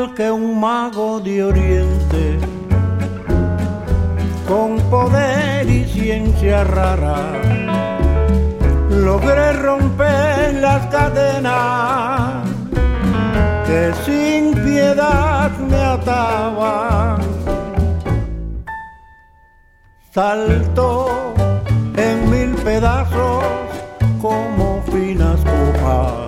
igual que un mago de oriente, con poder y ciencia rara, logré romper las cadenas que sin piedad me ataban. Saltó en mil pedazos como finas copas.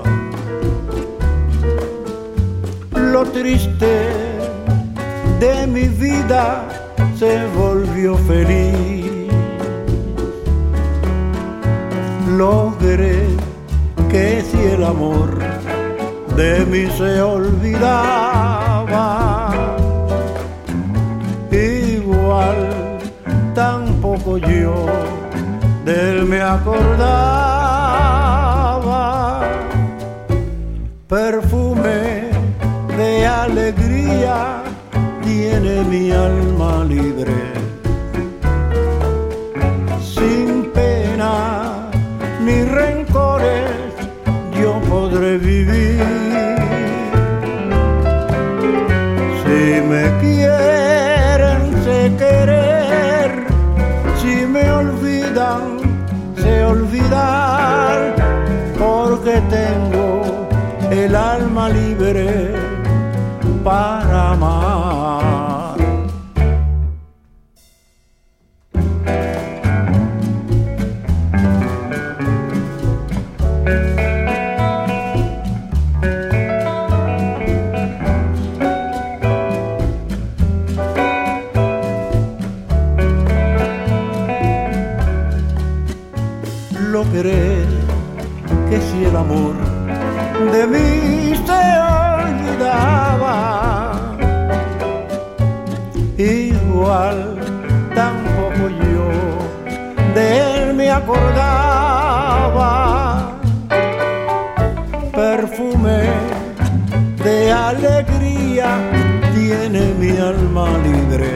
Lo triste de mi vida se volvió feliz. Logré que si el amor de mí se olvidaba, igual tampoco yo de él me acordaba. Perfume de alegría tiene mi alma libre, sin pena ni rencores yo podré vivir. Si me quieren, sé querer, si me olvidan, sé olvidar, porque tengo el alma libre para amar. Logré que si el amor de mí se olvidaba, igual tampoco yo de él me acordaba. Perfume de alegría tiene mi alma libre,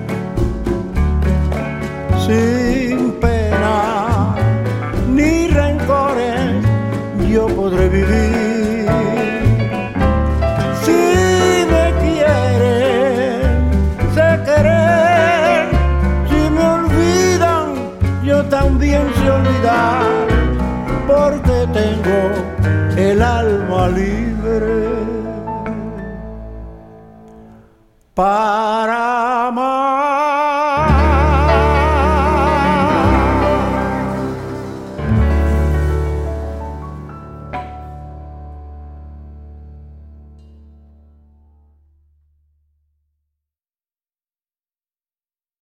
sin pena ni rencores yo podré vivir. Si me quieren, sé querer, si me olvidan, yo también sé olvidar, porque tengo el alma libre para amar.